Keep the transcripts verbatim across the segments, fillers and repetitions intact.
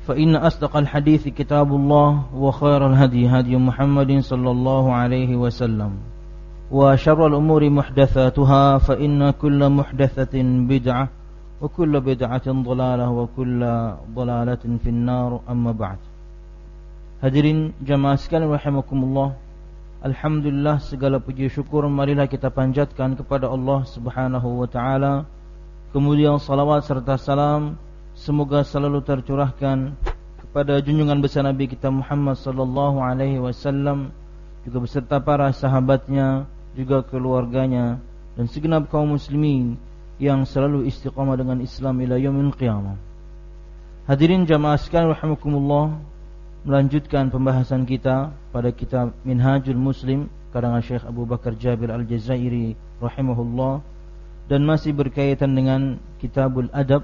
فإن أصدق الحديث كتاب الله وخير الهدي هدي محمد صلى الله عليه وسلم وشر الأمور محدثاتها فإن كل محدثة بدعة وكل بدعة ضلالة وكل ضلالة في النار أما بعد. Hadirin jamaah sekalian rahimakumullah, alhamdulillah segala puji syukur marilah kita panjatkan kepada Allah Subhanahu wa taala. Kemudian salawat serta salam semoga selalu tercurahkan kepada junjungan besar Nabi kita Muhammad sallallahu alaihi wasallam, juga beserta para sahabatnya, juga keluarganya dan segenap kaum muslimin yang selalu istiqamah dengan Islam ila yaumil qiyamah. Hadirin jamaah sekalian rahimakumullah, melanjutkan pembahasan kita pada kitab Minhajul Muslim karangan Syekh Abu Bakar Jabir Al-Jazairi rahimahullah, dan masih berkaitan dengan Kitabul Adab,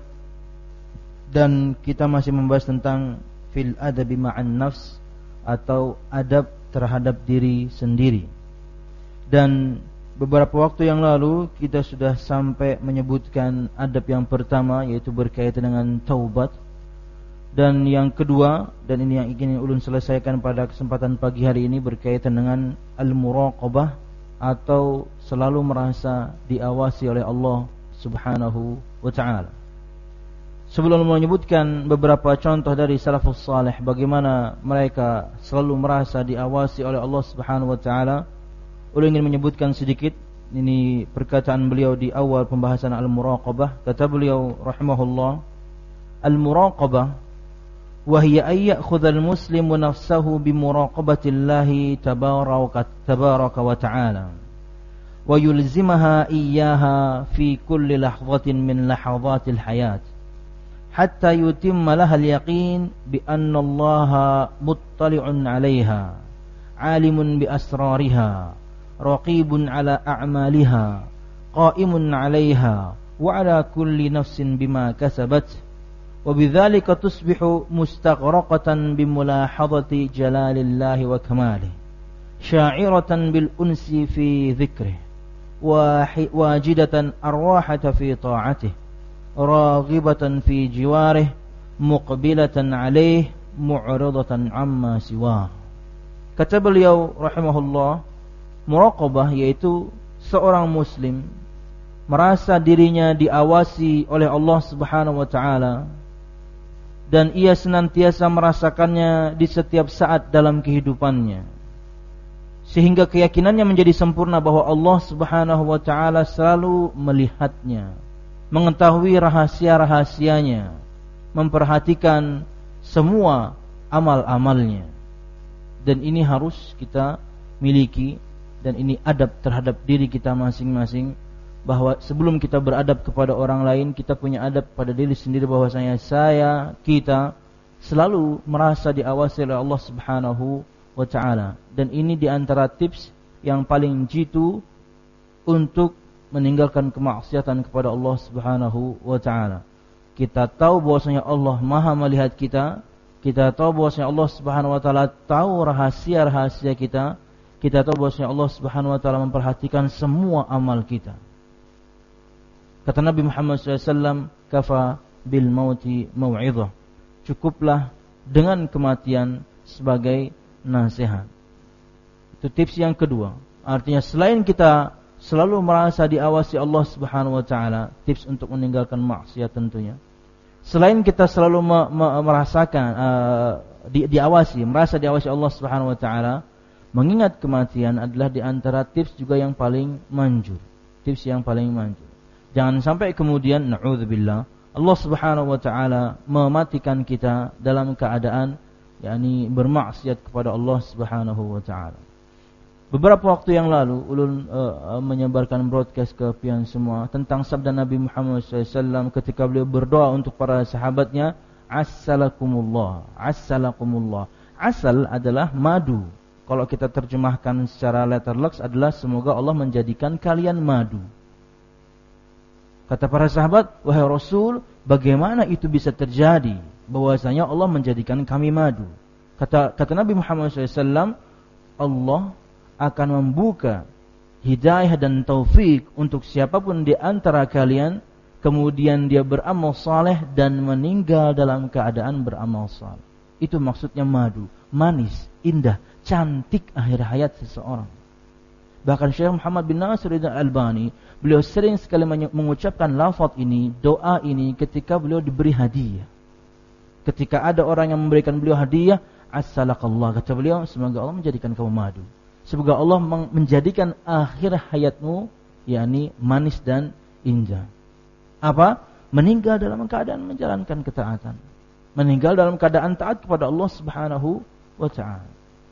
dan kita masih membahas tentang fil adabi ma'an nafs atau adab terhadap diri sendiri. Dan beberapa waktu yang lalu kita sudah sampai menyebutkan adab yang pertama, yaitu berkaitan dengan taubat. Dan yang kedua, dan ini yang ingin ulun selesaikan pada kesempatan pagi hari ini, berkaitan dengan al-muraqabah atau selalu merasa diawasi oleh Allah Subhanahu wa ta'ala. Sebelum menyebutkan beberapa contoh dari salafus salih bagaimana mereka selalu merasa diawasi oleh Allah Subhanahu wa ta'ala, ulun ingin menyebutkan sedikit ini perkataan beliau di awal pembahasan al-muraqabah. Kata beliau rahimahullah, al-muraqabah وهي أن يأخذ المسلم نفسه بمراقبة الله تبارك وتعالى ويلزمها إياها في كل لحظة من لحظات الحياة حتى يتم لها اليقين بأن الله مطلع عليها عالم بأسرارها رقيب على أعمالها قائم عليها وعلى كل نفس بما كسبت. وبذلك تصبح مستغرقة بملاحظة جلال الله وكماله شاعرة بالأنس في ذكره واجدة أرواحة في طاعته راغبة في جواره مقبلة عليه معرضة عما سواه. Kata beliau rahimahullah, muraqabah yaitu seorang muslim merasa dirinya diawasi oleh Allah Subhanahu wa taala, dan ia senantiasa merasakannya di setiap saat dalam kehidupannya, sehingga keyakinannya menjadi sempurna bahwa Allah Subhanahu wa ta'ala selalu melihatnya, mengetahui rahasia-rahasianya, memperhatikan semua amal-amalnya. Dan ini harus kita miliki, dan ini adab terhadap diri kita masing-masing, bahwa sebelum kita beradab kepada orang lain, kita punya adab pada diri sendiri, bahwasanya saya, kita selalu merasa diawasi oleh Allah Subhanahu wa ta'ala. Dan ini diantara tips yang paling jitu untuk meninggalkan kemaksiatan kepada Allah Subhanahu wa ta'ala. Kita tahu bahwasanya Allah Maha melihat kita, kita tahu bahwasanya Allah Subhanahu wa ta'ala tahu rahasia-rahasia kita, kita tahu bahwasanya Allah Subhanahu wa ta'ala memperhatikan semua amal kita. Kata Nabi Muhammad shallallahu alaihi wasallam, kafa bil mauti mau'izah, cukuplah dengan kematian sebagai nasihat. Itu tips yang kedua. Artinya selain kita selalu merasa diawasi Allah Subhanahu wa ta'ala, tips untuk meninggalkan maksiat tentunya, selain kita selalu me- me- merasakan uh, di- diawasi, merasa diawasi Allah Subhanahu wa ta'ala, mengingat kematian adalah di antara tips juga yang paling manjur. Tips yang paling manjur. Jangan sampai kemudian na'udzubillah Allah Subhanahu wa ta'ala mematikan kita dalam keadaan yakni bermaksiat kepada Allah Subhanahu wa ta'ala. Beberapa waktu yang lalu ulun uh, menyebarkan broadcast ke pian semua tentang sabda Nabi Muhammad shallallahu alaihi wasallam ketika beliau berdoa untuk para sahabatnya, assalakumullah, assalakumullah. Asal adalah madu. Kalau kita terjemahkan secara letterlux adalah semoga Allah menjadikan kalian madu. Kata para sahabat, wahai Rasul, bagaimana itu bisa terjadi? Bahwasanya Allah menjadikan kami madu. Kata kata Nabi Muhammad shallallahu alaihi wasallam, Allah akan membuka hidayah dan taufik untuk siapapun di antara kalian kemudian dia beramal saleh dan meninggal dalam keadaan beramal saleh. Itu maksudnya madu, manis, indah, cantik akhir hayat seseorang. Bahkan Syekh Muhammad bin Nasiruddin Al-Albani, beliau sering sekali mengucapkan lafaz ini, doa ini ketika beliau diberi hadiah. Ketika ada orang yang memberikan beliau hadiah, as-salakallah, kata beliau, semoga Allah menjadikan kamu madu. Semoga Allah menjadikan akhir hayatmu yakni manis dan indah. Apa? Meninggal dalam keadaan menjalankan ketaatan. Meninggal dalam keadaan taat kepada Allah Subhanahu wa ta'ala.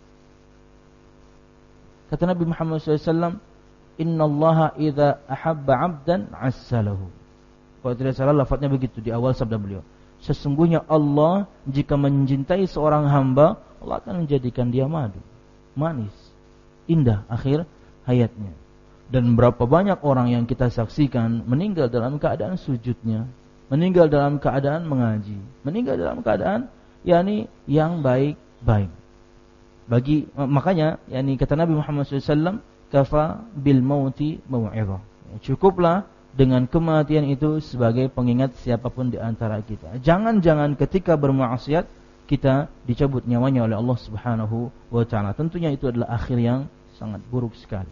Kata Nabi Muhammad shallallahu alaihi wasallam, Inna allaha idha ahabba abdan assalahu. Kalau tidak salah lafadznya begitu di awal sabda beliau. Sesungguhnya Allah jika mencintai seorang hamba, Allah akan menjadikan dia madu, manis, indah akhir hayatnya. Dan berapa banyak orang yang kita saksikan meninggal dalam keadaan sujudnya, meninggal dalam keadaan mengaji, meninggal dalam keadaan yakni yang baik-baik. Bagi makanya yakni kata Nabi Muhammad shallallahu alaihi wasallam, kafa bil mauti mau'izah. Cukuplah dengan kematian itu sebagai pengingat siapapun di antara kita. Jangan-jangan ketika bermaksiat kita dicabut nyawanya oleh Allah Subhanahu wa taala. Tentunya itu adalah akhir yang sangat buruk sekali.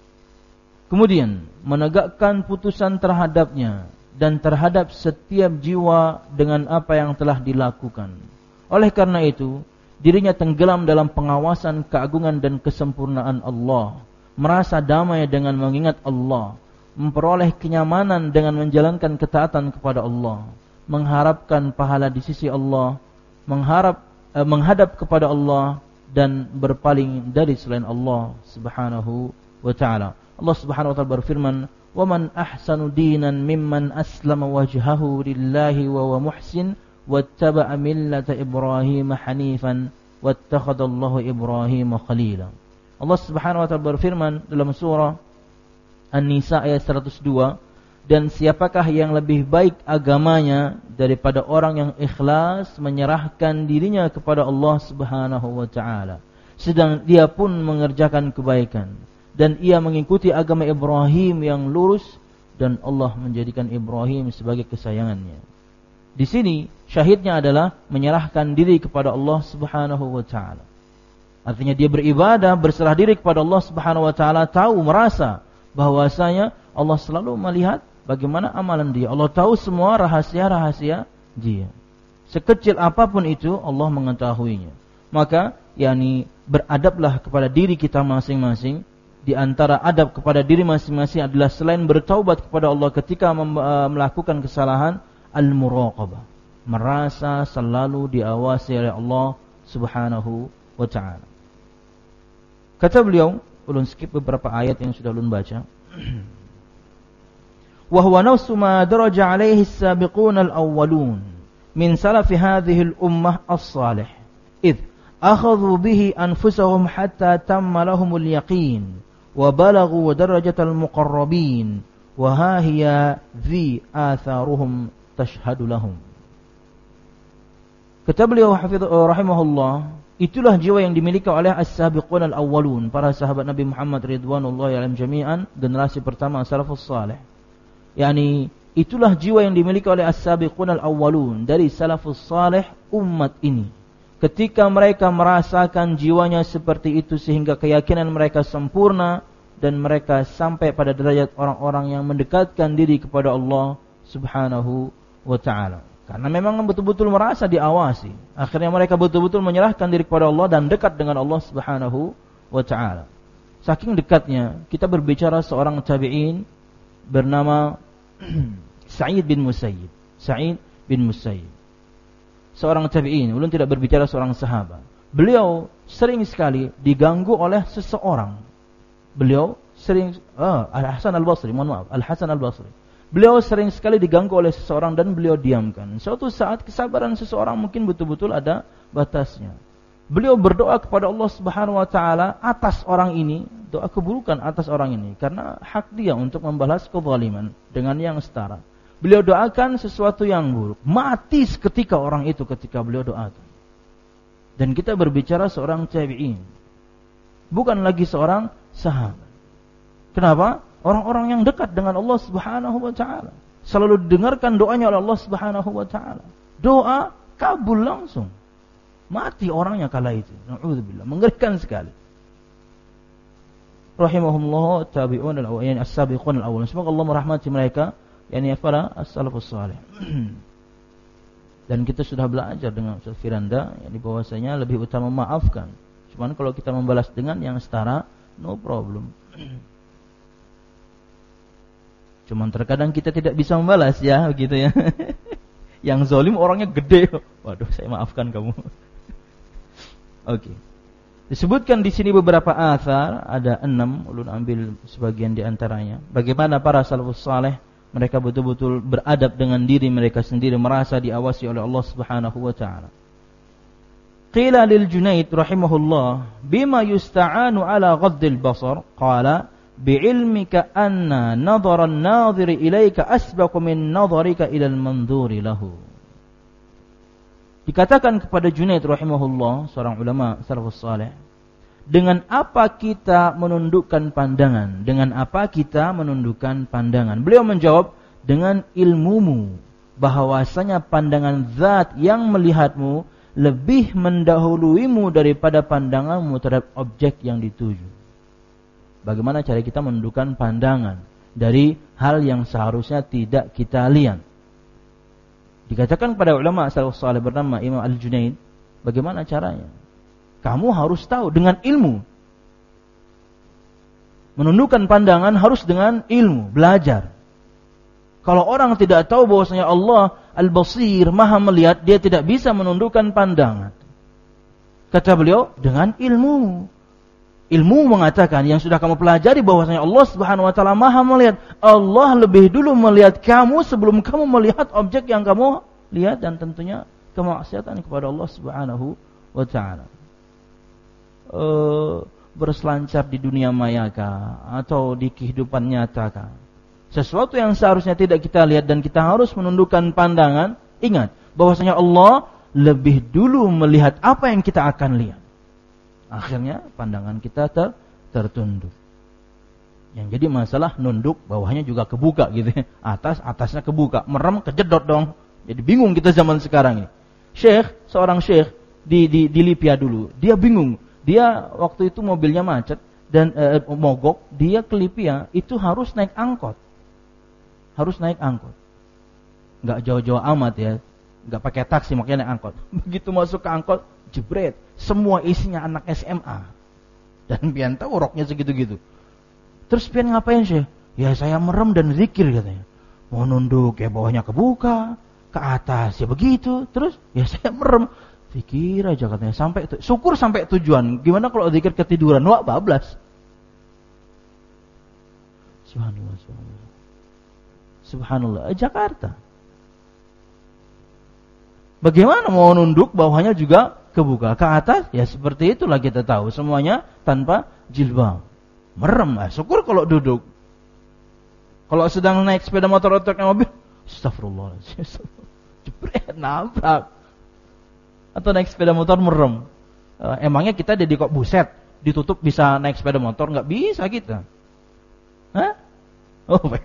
Kemudian menegakkan putusan terhadapnya dan terhadap setiap jiwa dengan apa yang telah dilakukan. Oleh karena itu, dirinya tenggelam dalam pengawasan keagungan dan kesempurnaan Allah, merasa damai dengan mengingat Allah, memperoleh kenyamanan dengan menjalankan ketaatan kepada Allah, mengharapkan pahala di sisi Allah, mengharap eh, menghadap kepada Allah dan berpaling dari selain Allah Subhanahu wa taala. Allah Subhanahu wa taala berfirman, "Wa man ahsanu dinan mimman aslama wajhahu lillahi wa huwa muhsin wattaba'a millata Ibrahim hanifan wattakhadallahu Ibrahim khalila." Allah Subhanahu wa taala berfirman dalam surah An-Nisa ayat seratus dua, dan siapakah yang lebih baik agamanya daripada orang yang ikhlas menyerahkan dirinya kepada Allah Subhanahu wa taala, sedang dia pun mengerjakan kebaikan, dan ia mengikuti agama Ibrahim yang lurus, dan Allah menjadikan Ibrahim sebagai kesayangannya. Di sini syahidnya adalah menyerahkan diri kepada Allah Subhanahu wa taala. Artinya dia beribadah, berserah diri kepada Allah Subhanahu wa taala, tahu, merasa bahwasanya Allah selalu melihat bagaimana amalan dia. Allah tahu semua rahasia-rahasia dia. Sekecil apapun itu Allah mengetahuinya. Maka yakni beradablah kepada diri kita masing-masing. Di antara adab kepada diri masing-masing adalah selain bertaubat kepada Allah ketika melakukan kesalahan, al-muraqabah, merasa selalu diawasi oleh Allah Subhanahu wa ta'ala. Kata beliau, ulun skip beberapa ayat yang sudah ulun baca. Wa huwa nafsu ma daraja alaihi as-sabiqun al-awwalun min salafi hadhihi al-ummah as-salih id akhadhu bihi anfusahum hatta tamma lahumul yaqin wa balaghu darajatal muqarrabin wa ha hiya dhi atharuhum tashhadu lahum. Kata beliau rahimahullah, itulah jiwa yang dimiliki oleh as-sabiqun al-awwalun, para sahabat Nabi Muhammad ridwanullahi alaihim jami'an, generasi pertama salafus salih. Yani itulah jiwa yang dimiliki oleh as-sabiqun al-awwalun, dari salafus salih umat ini. Ketika mereka merasakan jiwanya seperti itu sehingga keyakinan mereka sempurna dan mereka sampai pada derajat orang-orang yang mendekatkan diri kepada Allah Subhanahu wa ta'ala. Karena memang betul-betul merasa diawasi. Akhirnya mereka betul-betul menyerahkan diri kepada Allah dan dekat dengan Allah Subhanahu wa ta'ala. Saking dekatnya, kita berbicara seorang tabi'in bernama Sa'id bin Musayyib. Sa'id bin Musayyib. Seorang tabi'in, belum tidak berbicara seorang sahabat. Beliau sering sekali diganggu oleh seseorang. Beliau sering ah, Al-Hasan Al-Basri, mohon maaf, Al-Hasan Al-Basri. Beliau sering sekali diganggu oleh seseorang dan beliau diamkan. Suatu saat kesabaran seseorang mungkin betul-betul ada batasnya. Beliau berdoa kepada Allah Subhanahu wa taala atas orang ini, doa keburukan atas orang ini, karena hak dia untuk membalas kezaliman dengan yang setara. Beliau doakan sesuatu yang buruk, mati seketika orang itu ketika beliau doakan. Dan kita berbicara seorang tabi'in, bukan lagi seorang sahabat. Kenapa? Orang-orang yang dekat dengan Allah Subhanahu wa taala. selalu didengarkan doanya oleh Allah Subhanahu wa taala. Doa kabul langsung. Mati orangnya kala itu. Na'udzubillah, mengerikan sekali. Rahimahumullah tabi'un al-awwalin as-sabiqun al-awwalin. Semoga Allah merahmati mereka, yakni para as-salafus salih. Dan kita sudah belajar dengan Ustaz Firanda, yakni bahwasanya lebih utama memaafkan. Cuman kalau kita membalas dengan yang setara, no problem. Cuman terkadang kita tidak bisa membalas ya, begitu ya. Yang zalim orangnya gede. Waduh, saya maafkan kamu. Oke. Okay. Disebutkan di sini beberapa athar, ada enam, ulun ambil sebagian di antaranya. Bagaimana para salafus saleh mereka betul-betul beradab dengan diri mereka sendiri, merasa diawasi oleh Allah Subhanahu wa taala. Qila lil Junaid rahimahullah, bima yusta'anu ala ghaddil basar? Qala bi'ilmika anna nadhara an-nadhiri ilayka asbaqu min nadharika ila al-mandhuri lahu. Dikatakan kepada Junaid rahimahullah, seorang ulama salafus saleh, dengan apa kita menundukkan pandangan? Dengan apa kita menundukkan pandangan? Beliau menjawab, dengan ilmumu, bahwasanya pandangan zat yang melihatmu lebih mendahuluimu daripada pandanganmu terhadap objek yang dituju. Bagaimana cara kita menundukkan pandangan dari hal yang seharusnya tidak kita lihat? Dikatakan pada ulama salafus saleh bernama Imam Al-Junaid, bagaimana caranya? Kamu harus tahu dengan ilmu. Menundukkan pandangan harus dengan ilmu, belajar. Kalau orang tidak tahu bahwasanya Allah Al-Basir, Maha melihat, dia tidak bisa menundukkan pandangan. Kata beliau, dengan ilmu. Ilmu mengatakan yang sudah kamu pelajari bahwasanya Allah Subhanahu wa taala Maha melihat. Allah lebih dulu melihat kamu sebelum kamu melihat objek yang kamu lihat, dan tentunya kemaksiatan kepada Allah Subhanahu wa taala. Uh, berselancar di dunia mayakah atau di kehidupan nyatakah? Sesuatu yang seharusnya tidak kita lihat dan kita harus menundukkan pandangan, ingat bahwasanya Allah lebih dulu melihat apa yang kita akan lihat. Akhirnya pandangan kita ter, tertunduk. Yang jadi masalah nunduk, bawahnya juga kebuka gitu ya. Atas, atasnya kebuka, merem kejedot dong. Jadi bingung kita zaman sekarang ini. Syekh, seorang syekh di, di, di Libya dulu, dia bingung. Dia waktu itu mobilnya macet dan e, mogok, dia ke Libya itu harus naik angkot. Harus naik angkot. Enggak jauh-jauh amat ya. Enggak pakai taksi, makanya naik angkot. Begitu masuk ke angkot, jebret, semua isinya anak S M A. Dan pian tahu roknya segitu-gitu. Terus pian ngapain sih? Ya saya merem dan zikir katanya. Mau nunduk ya bawahnya kebuka, ke atas ya begitu. Terus ya saya merem. Zikir aja katanya sampai tu, syukur sampai tujuan. Gimana kalau zikir ketiduran? Wah, bablas. Subhanallah, subhanallah. Subhanallah, Jakarta. Bagaimana mau nunduk bawahnya juga kebuka, ke atas ya seperti itulah kita tahu semuanya tanpa jilbab. Merem, ah, syukur kalau duduk. Kalau sedang naik sepeda motor atau naik mobil, astagfirullah, jebret nabrak. Atau naik sepeda motor merem. Uh, emangnya kita jadi kok buset ditutup bisa naik sepeda motor? Nggak bisa kita. Hah? Oh, baik.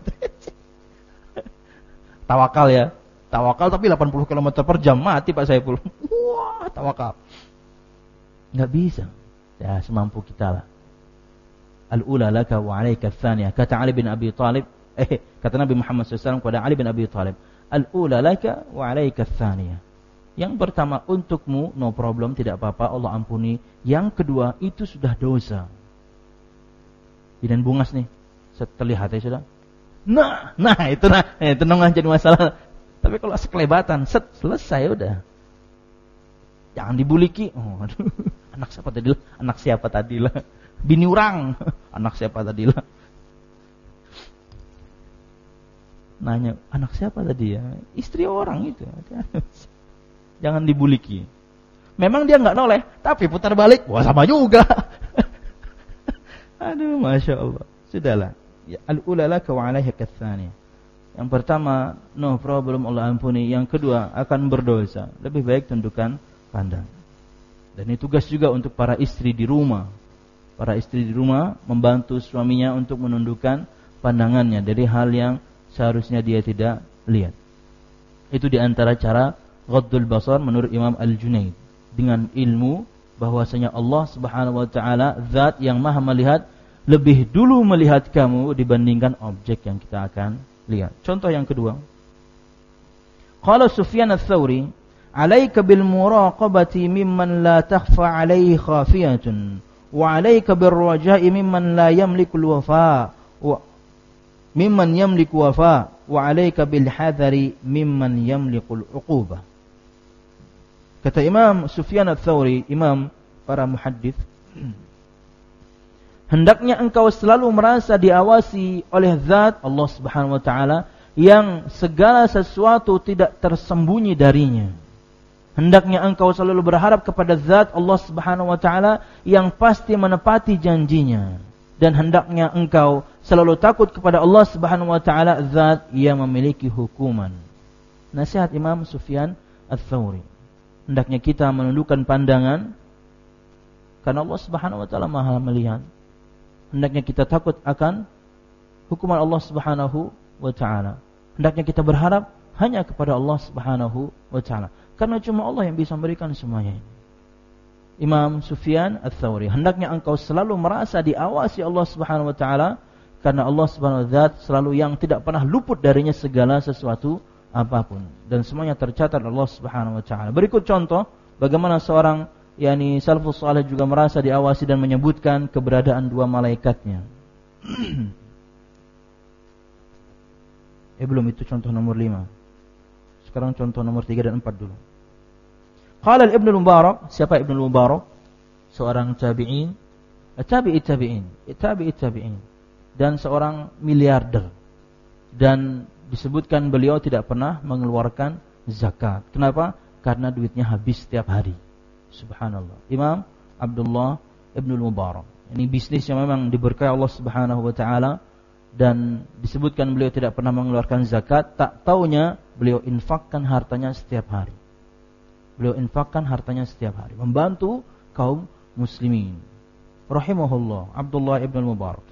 Tawakal ya. Tawakal tapi delapan puluh kilometer per jam mati Pak Saiful. Wah, tawakal. Nggak bisa. Ya, semampu kita lah. Al-ula laka wa alaika ats-tsaniyah. Kata Ali bin Abi Thalib, eh kata Nabi Muhammad shallallahu alaihi wasallam kepada Ali bin Abi Thalib, al-ula laka wa alaika ats-tsaniyah. Yang pertama untukmu, no problem, tidak apa-apa, Allah ampuni. Yang kedua, itu sudah dosa. Bidan bungas nih, terlihat ya sudah. Nah, nah itu nah, itu nggak jadi masalah. Tapi kalau sekelebatan, set selesai udah. Jangan dibuliki. Oh, aduh, anak siapa tadi lah? Anak siapa tadi lah? Bini orang, anak siapa tadi lah? Nanya, anak siapa tadi ya? Istri orang itu. Jangan dibuliki. Memang dia nggak noleh, tapi putar balik, wah sama juga. Aduh, masya Allah. Sudahlah. Ya, al-ula laka wa alaika ats-tsaniyah. Yang pertama, no problem, Allah ampuni. Yang kedua, akan berdosa. Lebih baik tundukkan pandang. Dan ini tugas juga untuk para istri di rumah. Para istri di rumah membantu suaminya untuk menundukkan pandangannya dari hal yang seharusnya dia tidak lihat. Itu di antara cara ghaddul basar menurut Imam Al-Junaid, dengan ilmu bahwasanya Allah Subhanahu wa taala zat yang Maha melihat, lebih dulu melihat kamu dibandingkan objek yang kita akan lihat. Contoh yang kedua. Qala Sufyan ats-Tsauri, "'Alaika bil muraqabati mimman la takhfa 'alaihi khafiyatun, wa 'alaika bir raja'i mimman la yamliku al-wafa, wa mimman yamliku wafa, wa 'alaika bil hadari mimman yamliku al-'uqubah." Kata Imam Sufyan ats-Tsauri, imam para muhaddits, hendaknya engkau selalu merasa diawasi oleh zat Allah Subhanahu wa taala yang segala sesuatu tidak tersembunyi darinya. Hendaknya engkau selalu berharap kepada zat Allah Subhanahu wa taala yang pasti menepati janjinya, dan hendaknya engkau selalu takut kepada Allah Subhanahu wa taala, zat yang memiliki hukuman. Nasihat Imam Sufyan ats-Tsauri. Hendaknya kita menundukkan pandangan karena Allah Subhanahu wa taala Maha melihat. Hendaknya kita takut akan hukuman Allah Subhanahu wa taala. Hendaknya kita berharap hanya kepada Allah Subhanahu wa taala, karena cuma Allah yang bisa memberikan semuanya ini. Imam Sufyan ats-Tsauri, hendaknya engkau selalu merasa diawasi Allah Subhanahu wa taala, karena Allah Subhanahu wa taala selalu yang tidak pernah luput darinya segala sesuatu apapun, dan semuanya tercatat Allah Subhanahu wa taala. Berikut contoh bagaimana seorang yakni salafus saleh juga merasa diawasi dan menyebutkan keberadaan dua malaikatnya. eh belum, itu contoh nomor lima. Sekarang contoh nomor tiga dan empat dulu. Qala Ibnu Mubarak, siapa Ibnu Mubarak? Seorang tabi'in, tabi'i tabi'in, tabi'i tabi'in, dan seorang miliarder. Dan disebutkan beliau tidak pernah mengeluarkan zakat. Kenapa? Karena duitnya habis setiap hari. Subhanallah. Imam Abdullah Ibnu Mubarak. Ini bisnis yang memang diberkahi Allah Subhanahu wa taala, dan disebutkan beliau tidak pernah mengeluarkan zakat. Tak taunya beliau infakkan hartanya setiap hari. Beliau infakkan hartanya setiap hari, membantu kaum muslimin. Rahimahullah, Abdullah Ibnu Mubarak.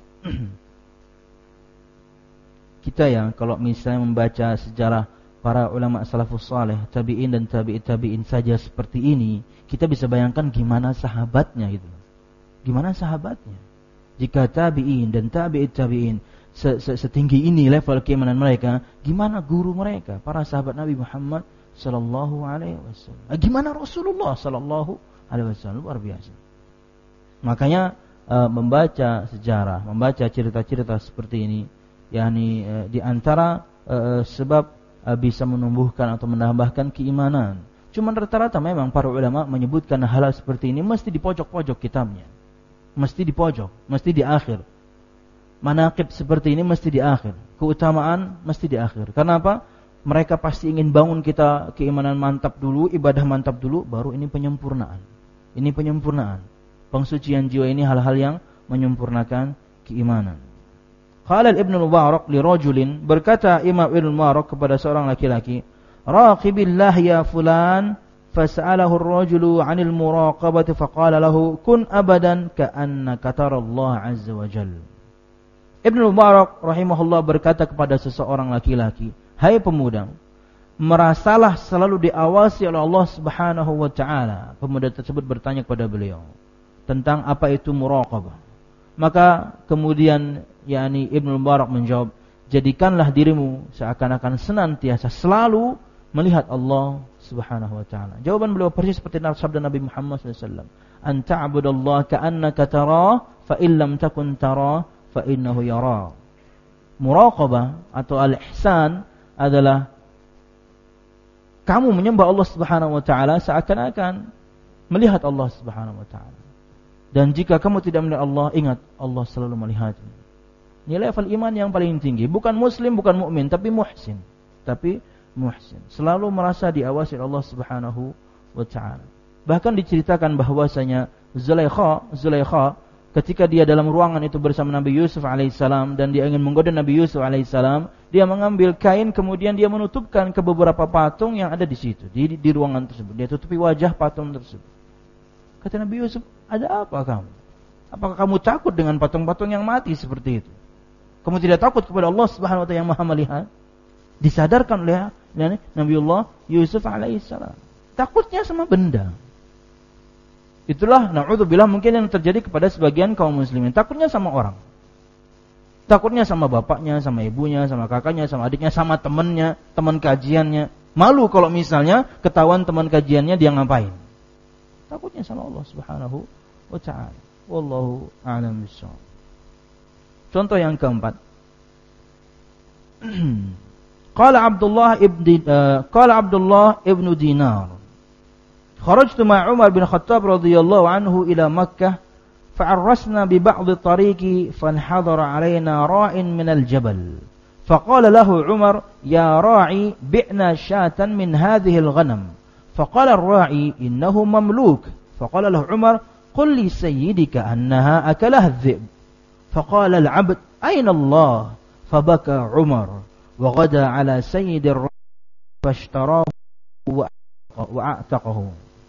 Kita yang kalau misalnya membaca sejarah para ulama salafus saleh, tabi'in dan tabi'it tabi'in saja seperti ini, kita bisa bayangkan gimana sahabatnya gitu. Gimana sahabatnya? Jika tabi'in dan tabi'it tabi'in setinggi ini level keimanan mereka, gimana guru mereka, para sahabat Nabi Muhammad sallallahu alaihi wasallam? Gimana Rasulullah sallallahu alaihi wasallam? Luar biasa. Makanya uh, membaca sejarah, membaca cerita-cerita seperti ini, yakni uh, di antara uh, sebab uh, bisa menumbuhkan atau menambahkan keimanan. Cuman rata-rata memang para ulama menyebutkan hal seperti ini mesti di pojok-pojok kitabnya. Mesti di pojok, mesti di akhir. Manaqib seperti ini mesti di akhir. Keutamaan mesti di akhir. Karena apa? Mereka pasti ingin bangun kita keimanan mantap dulu, ibadah mantap dulu, baru ini penyempurnaan. Ini penyempurnaan. Pengsucian jiwa ini hal-hal yang menyempurnakan keimanan. Qala Ibnu Mubarak li rajulin, berkata Imam Ibnu Mubarak kepada seorang laki-laki, "Raqibillah ya fulan." Fas'alahu ar-rajulu 'anil muraqabati faqala lahu kun abadan ka'annaka tara Allah 'azza wa jalla. Ibnu Mubarak rahimahullah berkata kepada seseorang laki-laki, "Hai pemuda, merasalah selalu diawasi oleh Allah Subhanahu wa taala." Pemuda tersebut bertanya kepada beliau tentang apa itu muraqabah. Maka kemudian yakni Ibnu Mubarak menjawab, "Jadikanlah dirimu seakan-akan senantiasa selalu melihat Allah Subhanahu wa taala." Jawaban beliau persis seperti sabda Nabi Muhammad sallallahu alaihi wasallam, "An ta'budallaha ka'annaka tarah, fa in lam takun tarah, fa innahu yara." Muraqabah atau al-ihsan adalah kamu menyembah Allah Subhanahu wa taala seakan-akan melihat Allah Subhanahu wa taala. Dan jika kamu tidak melihat Allah, ingat Allah selalu melihatmu. Ini level iman yang paling tinggi, bukan muslim, bukan mukmin, tapi muhsin. Tapi muhsin, selalu merasa diawasi Allah Subhanahu wa taala. Bahkan diceritakan bahwasanya Zulaikha, Zulaikha ketika dia dalam ruangan itu bersama Nabi Yusuf alaihissalam dan dia ingin menggoda Nabi Yusuf alaihissalam, dia mengambil kain kemudian dia menutupkan ke beberapa patung yang ada di situ, di, di ruangan tersebut. Dia tutupi wajah patung tersebut. Kata Nabi Yusuf, "Ada apa kamu? Apakah kamu takut dengan patung-patung yang mati seperti itu? Kamu tidak takut kepada Allah Subhanahu wa taala yang Maha melihat?" disadarkan oleh yani, Nabiullah Yusuf alaihissalam. Takutnya sama benda. Itulah na'udzubillah mungkin yang terjadi kepada sebagian kaum muslimin. Takutnya sama orang. Takutnya sama bapaknya, sama ibunya, sama kakaknya, sama adiknya, sama temannya, teman kajiannya. Malu kalau misalnya ketahuan teman kajiannya dia ngapain. Takutnya sama Allah Subhanahu wa ta'ala. Wallahu a'lam bishawab. Contoh yang keempat. Qala Abdullah ibn uh, Qala Abdullah ibn Dinar. Kharajtu ma Umar bin Khattab radhiyallahu anhu ila Makkah fa'arrasna bi ba'd at-tariqi fanhadara 'alaina ra'in min al-jabal. فقال له عمر يا راعي بعنا شاة من هذه الغنم فقال الراعي إنه مملوك فقال له عمر قل لي سيدك أنها أكلها الذئب فقال العبد أين الله فبكى عمر وغدا على سيد الراعي فاشتراه وأعتقه.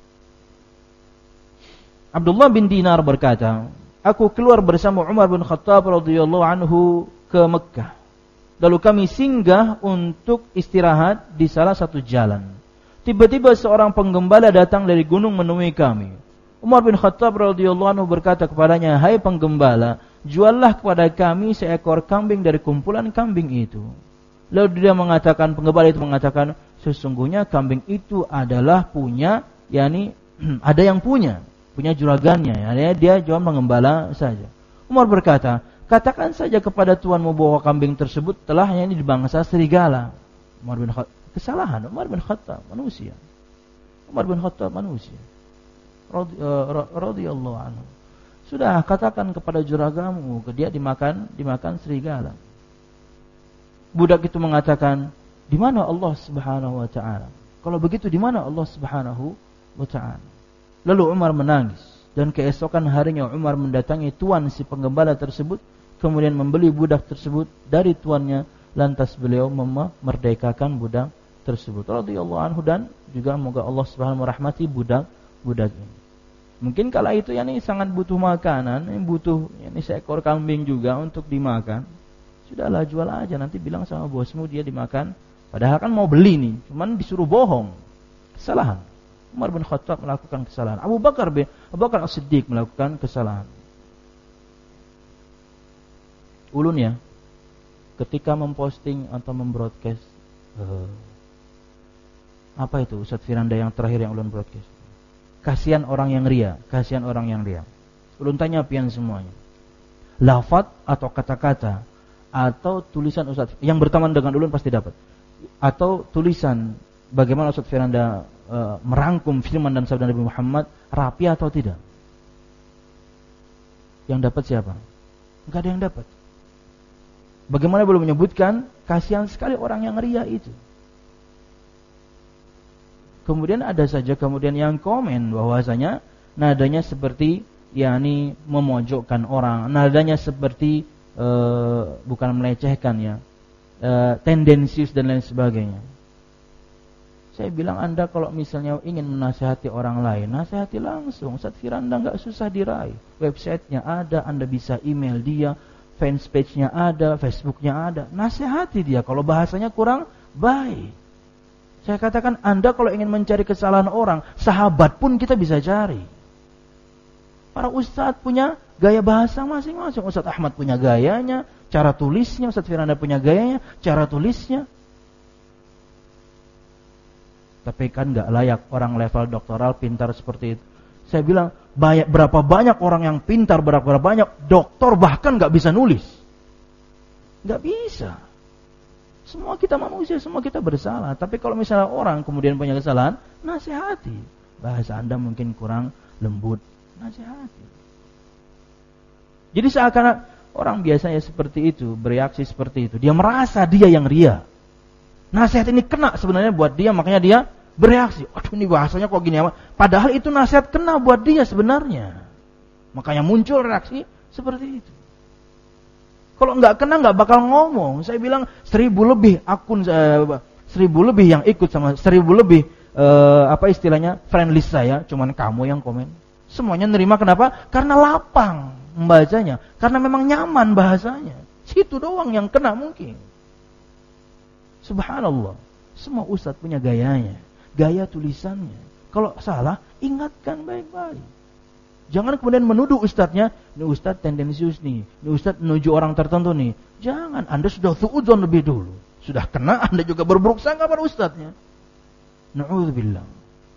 Abdullah bin Dinar berkata, aku keluar bersama Umar bin Khattab radhiyallahu anhu ke Mekah. Lalu kami singgah untuk istirahat di salah satu jalan. Tiba-tiba seorang penggembala datang dari gunung menemui kami. Umar bin Khattab radhiyallahu anhu berkata kepadanya, "Hai penggembala, juallah kepada kami seekor kambing dari kumpulan kambing itu." Lalu dia mengatakan, penggembala itu mengatakan, sesungguhnya kambing itu adalah punya, yakni ada yang punya, punya juragannya. Ya, dia jual mengembala saja. Umar berkata, katakan saja kepada tuanmu bahwa kambing tersebut telah yakni di bangsa serigala. Umar bin Khattab, kesalahan Umar bin Khattab manusia. Umar bin Khattab manusia. Radhiyallahu anhu. Sudah katakan kepada juragamu, ke dia dimakan dimakan serigala. Budak itu mengatakan, di mana Allah Subhanahu wa taala? Kalau begitu di mana Allah Subhanahu wa taala? Lalu Umar menangis dan keesokan harinya Umar mendatangi tuan si penggembala tersebut, kemudian membeli budak tersebut dari tuannya, lantas beliau memerdekakan budak tersebut. Radhiyallahu anhu, dan juga semoga Allah Subhanahu merahmati budak-budak ini. Mungkin kala itu yani sangat butuh makanan, butuh yani seekor kambing juga untuk dimakan. Sudahlah, jual aja, nanti bilang sama bosmu dia dimakan. Padahal kan mau beli nih, cuman disuruh bohong. Kesalahan. Umar bin Khattab melakukan kesalahan. Abu Bakar bin Abu Bakar As-Siddiq melakukan kesalahan. Ulun ya, ketika memposting atau membroadcast uh, apa itu Ustaz Firanda yang terakhir yang ulun broadcast? Kasihan orang yang ria, kasihan orang yang ria. Ulun tanya pian semuanya. Lafaz atau kata-kata atau tulisan Ustaz yang berteman dengan ulun pasti dapat. Atau tulisan bagaimana Ustaz Firanda uh, merangkum firman dan sabda Nabi Muhammad rapi atau tidak? Yang dapat siapa? Enggak ada yang dapat. Bagaimana belum menyebutkan kasihan sekali orang yang ria itu. Kemudian ada saja kemudian yang komen bahwasanya nadanya seperti yakni memojokkan orang, nadanya seperti uh, bukan melecehkan ya, uh, tendensius dan lain sebagainya. Saya bilang, Anda kalau misalnya ingin menasihati orang lain, nasihati langsung. Ustaz Firanda enggak susah diraih. Websitenya ada, Anda bisa email dia, fanpage-nya ada, Facebook-nya ada. Nasihati dia kalau bahasanya kurang baik. Saya katakan, Anda kalau ingin mencari kesalahan orang, sahabat pun kita bisa cari. Para ustadz punya gaya bahasa masing-masing. Ustadz Ahmad punya gayanya, cara tulisnya. Ustadz Firanda punya gayanya, cara tulisnya. Tapi kan gak layak orang level doktoral pintar seperti itu. Saya bilang, banyak, berapa banyak orang yang pintar, berapa banyak doktor bahkan gak bisa nulis. Gak bisa. Semua kita manusia, semua kita bersalah. Tapi kalau misalnya orang kemudian punya kesalahan, nasihati. Bahasa Anda mungkin kurang lembut, nasihati. Jadi seakan orang biasanya seperti itu, bereaksi seperti itu. Dia merasa dia yang ria. Nasihat ini kena sebenarnya buat dia, makanya dia bereaksi. Waduh, ini bahasanya kok gini amat. Padahal itu nasihat kena buat dia sebenarnya. Makanya muncul reaksi seperti itu. Kalau nggak kena nggak bakal ngomong. Saya bilang seribu lebih akun, uh, seribu lebih yang ikut sama seribu lebih uh, apa istilahnya friend list saya, cuman kamu yang komen. Semuanya nerima, kenapa? Karena lapang membacanya, karena memang nyaman bahasanya. Situ doang yang kena mungkin. Subhanallah. Semua ustadz punya gayanya, gaya tulisannya. Kalau salah, ingatkan baik-baik. Jangan kemudian menuduh ustadznya, ini ustadz tendensius nih, ini ustadz menuju orang tertentu nih. Jangan, Anda sudah suudzon lebih dulu. Sudah kena, Anda juga berburuk sangka pada ustadznya. Na'udzubillah.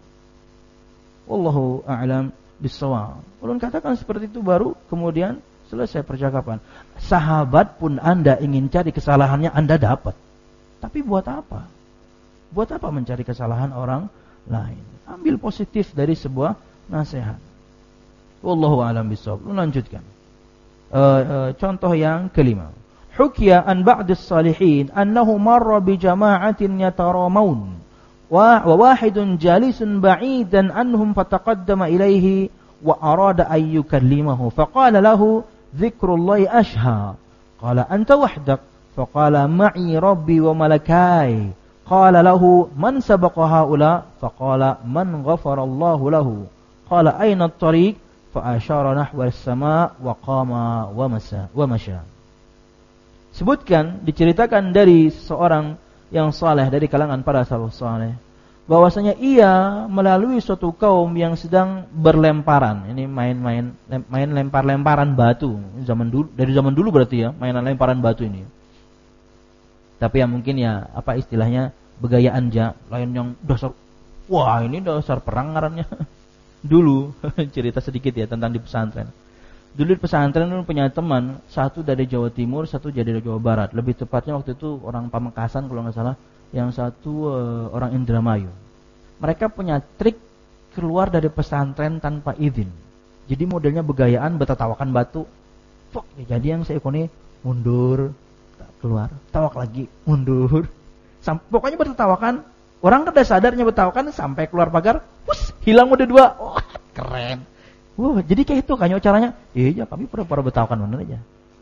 Wallahu a'lam bissawab. Ulun katakan seperti itu baru kemudian selesai percakapan. Sahabat pun Anda ingin cari kesalahannya, Anda dapat. Tapi buat apa? Buat apa mencari kesalahan orang lain? Ambil positif dari sebuah nasihat. Wallahu a'lam bissawab. Lanjutkan. Uh, uh, contoh yang kelima. Hukiya an ba'dis salihin annahu marra bi jama'atin yataramawun wa wahidun jalisun ba'idan anhum fataqaddama ilaihi wa arada an yukallimahu faqala lahu dzikrullahi ashha qala anta wahdak faqala ma'i rabbi wa malakai qala lahu man sabaqa haula faqala man ghafarallahu lahu qala aina at-tariq fa asyara nahwa as-sama' wa qama wa masa wa masya. Sebutkan, diceritakan dari seorang yang saleh dari kalangan para salafus saleh bahwasanya ia melalui suatu kaum yang sedang berlemparan. Ini main-main main lempar-lemparan batu zaman dulu, dari zaman dulu berarti ya, mainan lemparan batu ini. Tapi ya mungkin ya apa istilahnya begayaan ja, lain yang dasar wah ini dasar perang ngarannya. Dulu cerita sedikit ya tentang di pesantren. Dulu di pesantren itu punya teman, satu dari Jawa Timur, satu dari Jawa Barat. Lebih tepatnya waktu itu orang Pamekasan kalau nggak salah, yang satu uh, orang Indramayu. Mereka punya trik keluar dari pesantren tanpa izin. Jadi modelnya begayaan, bertatawakan batu. Fok, ya jadi yang saya ikoni mundur, keluar, tawak lagi, mundur. Sampai, pokoknya bertatawakan. Orang udah sadarnya bertawakan sampai keluar pagar, pus, hilang udah dua. Wah, keren. Wah, jadi kayak itu kayaknya caranya. Iya, kami pura-pura bertawakan bener aja.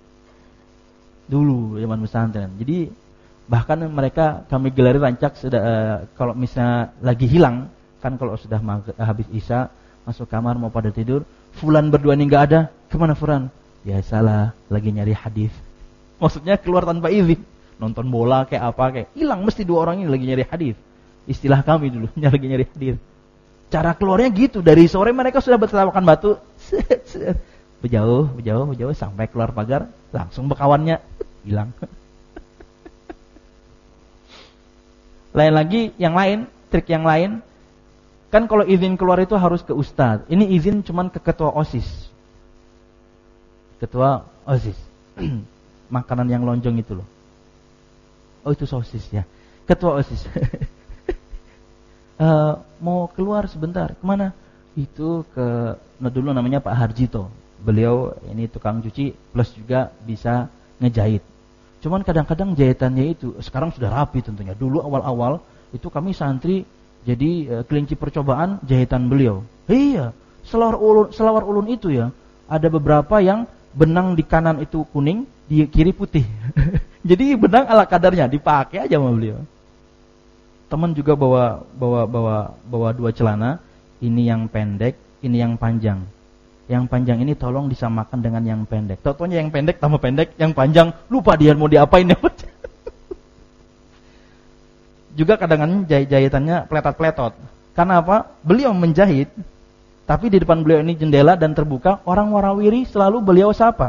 Dulu zaman pesantren. Jadi bahkan mereka kami gelari rancak sudah uh, kalau misalnya lagi hilang, kan kalau sudah mag- habis isya masuk kamar mau pada tidur, fulan berdua ini enggak ada. Kemana fulan? Ya salah, lagi nyari hadis. Maksudnya keluar tanpa izin. Nonton bola kayak apa kayak hilang mesti dua orang ini lagi nyari hadis. Istilah kami dulu, lagi nyari hadis. Cara keluarnya gitu, dari sore mereka sudah bertatawakan batu, berjauh, berjauh, berjauh sampai keluar pagar, langsung bekawannya hilang. Lain lagi, yang lain, trik yang lain, kan kalau izin keluar itu harus ke ustadz. Ini izin cuman ke ketua OSIS. Ketua OSIS. Makanan yang lonjong itu loh. Oh itu sosis ya. Ketua OSIS. Uh, mau keluar sebentar, kemana? Itu ke, nah dulu namanya Pak Harjito. Beliau ini tukang cuci plus juga bisa ngejahit. Cuman kadang-kadang jahitannya itu sekarang sudah rapi tentunya. Dulu awal-awal itu kami santri jadi uh, kelinci percobaan jahitan beliau. Iya, selawar ulun, selawar ulun itu ya. Ada beberapa yang benang di kanan itu kuning, di kiri putih. Jadi benang ala kadarnya dipakai aja sama beliau. Teman juga bawa bawa bawa bawa dua celana, ini yang pendek, ini yang panjang. Yang panjang ini tolong disamakan dengan yang pendek. Taunya yang pendek tambah pendek, yang panjang lupa dia mau diapain ya. Juga kadang-kadang jahitannya peletot-peletot. Karena apa? Beliau menjahit, tapi di depan beliau ini jendela dan terbuka, orang warawiri selalu beliau sapa.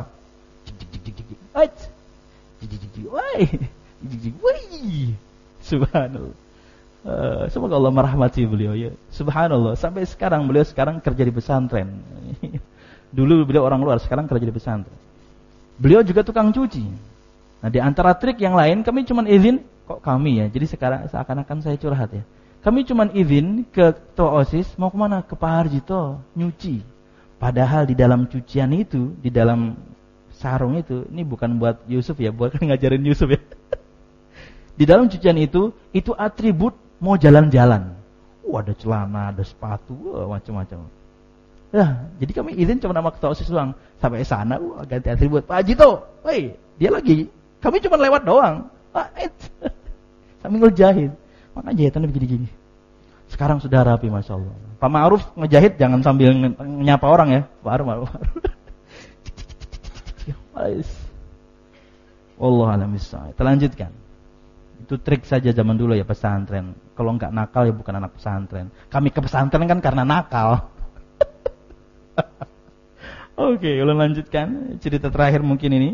Subhanallah. Uh, semoga Allah merahmati beliau ya. Subhanallah, sampai sekarang beliau sekarang kerja di pesantren. Dulu beliau orang luar, sekarang kerja di pesantren. Beliau juga tukang cuci. Nah, di antara trik yang lain kami cuma izin, kok kami ya. Jadi sekarang seakan-akan saya curhat ya. Kami cuma izin ke ketua OSIS mau kemana? Ke Pak Harjito nyuci. Padahal di dalam cucian itu, di dalam sarung itu, ini bukan buat Yusuf ya, buat ngajarin Yusuf ya. Di dalam cucian itu, itu atribut mau jalan-jalan. Oh, ada celana, ada sepatu, oh, macam-macam. Nah, jadi kami izin cuma nama ketua OSIS doang. Sampai sana, wah, ganti atribut. Pak Jito, woi, dia lagi. Kami cuma lewat doang. Ah, sambil ngejahit. Mana jahitannya begini-gini. Sekarang sudah rapi, Masya Allah. Pak Ma'ruf ngejahit jangan sambil nyapa orang ya. Pak Ma'ruf. Wallahu a'lam bishawab. Kita lanjutkan. Itu trik saja zaman dulu ya pesantren. Kalau enggak nakal ya bukan anak pesantren. Kami ke pesantren kan karena nakal. Oke, ulang lanjutkan cerita terakhir mungkin ini.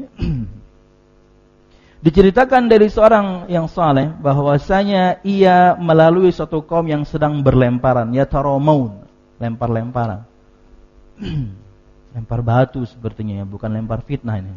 Diceritakan dari seorang yang saleh bahwasanya ia melalui suatu kaum yang sedang berlemparan, yataromaun, lempar-lemparan. Lempar batu sepertinya ya, bukan lempar fitnah ini.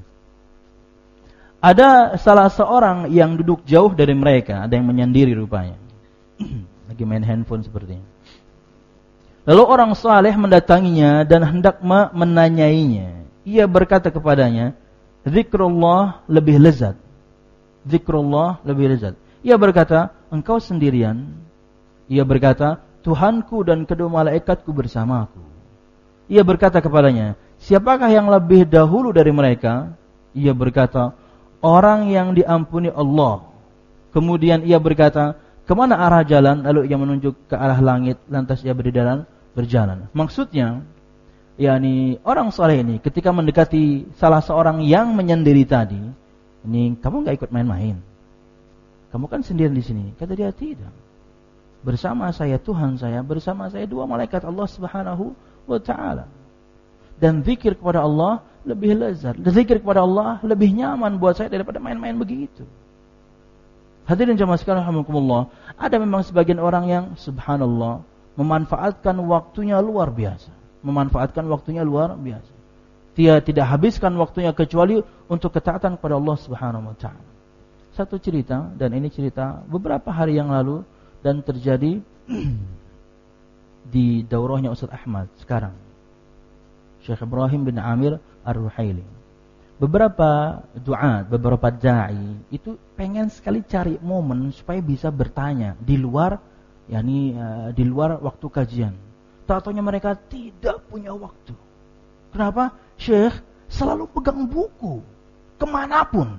Ada salah seorang yang duduk jauh dari mereka, ada yang menyendiri rupanya. Lagi main handphone sepertinya. Lalu orang saleh mendatanginya dan hendak menanyainya. Ia berkata kepadanya, zikrullah lebih lezat. Zikrullah lebih lezat. Ia berkata, engkau sendirian. Ia berkata, Tuhanku dan kedua malaikatku bersamaku. Ia berkata kepadanya, siapakah yang lebih dahulu dari mereka? Ia berkata, orang yang diampuni Allah. Kemudian ia berkata, kemana arah jalan? Lalu ia menunjuk ke arah langit. Lantas ia berjalan, berjalan. Maksudnya, yakni orang saleh ini ketika mendekati salah seorang yang menyendiri tadi, ini kamu nggak ikut main-main. Kamu kan sendirian di sini. Kata dia, tidak. Bersama saya Tuhan saya, bersama saya dua malaikat Allah Subhanahu wa taala. Dan zikir kepada Allah lebih lezat. Zikir kepada Allah lebih nyaman buat saya daripada main-main begitu. Hadirin jamaah sekalian rahimakumullah, ada memang sebagian orang yang subhanallah memanfaatkan waktunya luar biasa. Memanfaatkan waktunya luar biasa. Dia tidak habiskan waktunya kecuali untuk ketaatan kepada Allah Subhanahu wa taala. Satu cerita, dan ini cerita beberapa hari yang lalu dan terjadi di daurahnya Ustaz Ahmad sekarang. Syekh Ibrahim bin Amir Ar-Ruhaili. Beberapa du'a, beberapa dai itu pengen sekali cari momen supaya bisa bertanya di luar yakni uh, di luar waktu kajian. Tak-taunya mereka tidak punya waktu. Kenapa? Syekh selalu pegang buku kemanapun.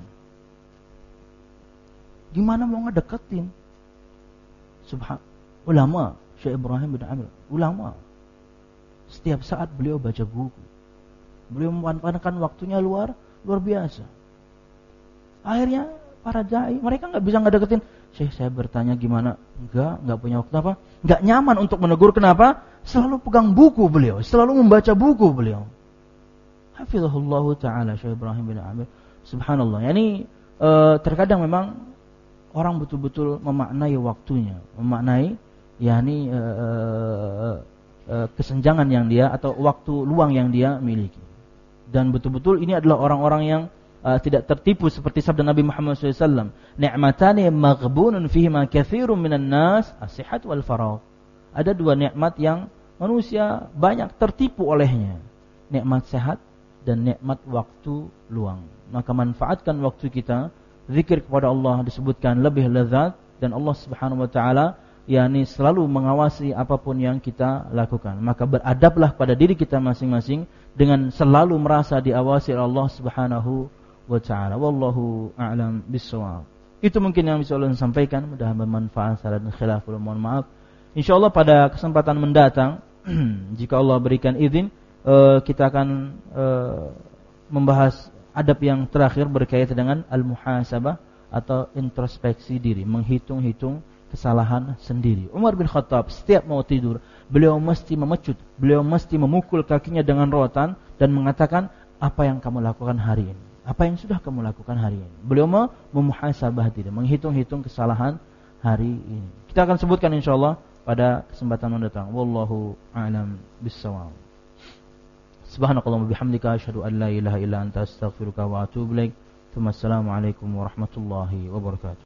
Gimana mau ngedeketin? Subhan ulama Syekh Ibrahim bin Amir, ulama. Setiap saat beliau baca buku. Beliau memanfaatkan waktunya luar luar biasa. Akhirnya para dai mereka nggak bisa ngedeketin. Syekh saya bertanya gimana? Enggak, enggak punya waktu apa? Enggak nyaman untuk menegur. Kenapa? Selalu pegang buku beliau, selalu membaca buku beliau. Hafizahullahu ta'ala Syekh Ibrahim bin Amir. Subhanallah. Yani e, terkadang memang orang betul-betul memaknai waktunya, memaknai yakni e, e, kesenjangan yang dia atau waktu luang yang dia miliki. Dan betul-betul ini adalah orang-orang yang e, tidak tertipu seperti sabda Nabi Muhammad shallallahu alaihi wasallam, ni'matani maghbunun fihima katsirun minan nas, as-sihat wal faragh. Ada dua nikmat yang manusia banyak tertipu olehnya. Nikmat sehat dan nikmat waktu luang. Maka manfaatkan waktu kita. Zikir kepada Allah disebutkan lebih lezat, dan Allah Subhanahu wa taala yakni selalu mengawasi apapun yang kita lakukan. Maka beradablah pada diri kita masing-masing dengan selalu merasa diawasi oleh Allah Subhanahu wa taala. Wallahu a'lam bissawab. Itu mungkin yang bisa Allah sampaikan, mudah-mudahan bermanfaat. Salah dan khilaf, mohon maaf. Insyaallah pada kesempatan mendatang jika Allah berikan izin, Uh, kita akan uh, membahas adab yang terakhir berkaitan dengan al-muhasabah atau introspeksi diri, menghitung-hitung kesalahan sendiri. Umar bin Khattab setiap mau tidur, beliau mesti memecut, beliau mesti memukul kakinya dengan rotan dan mengatakan, apa yang kamu lakukan hari ini? Apa yang sudah kamu lakukan hari ini? Beliau mau memuhasabah diri, menghitung-hitung kesalahan hari ini. Kita akan sebutkan insyaallah pada kesempatan mendatang. Wallahu a'lam bissawab. Subhanakallahumma bihamdika asyhadu an la ilaha illa anta astaghfiruka wa atubu ilaik. Assalamualaikum warahmatullahi wabarakatuh.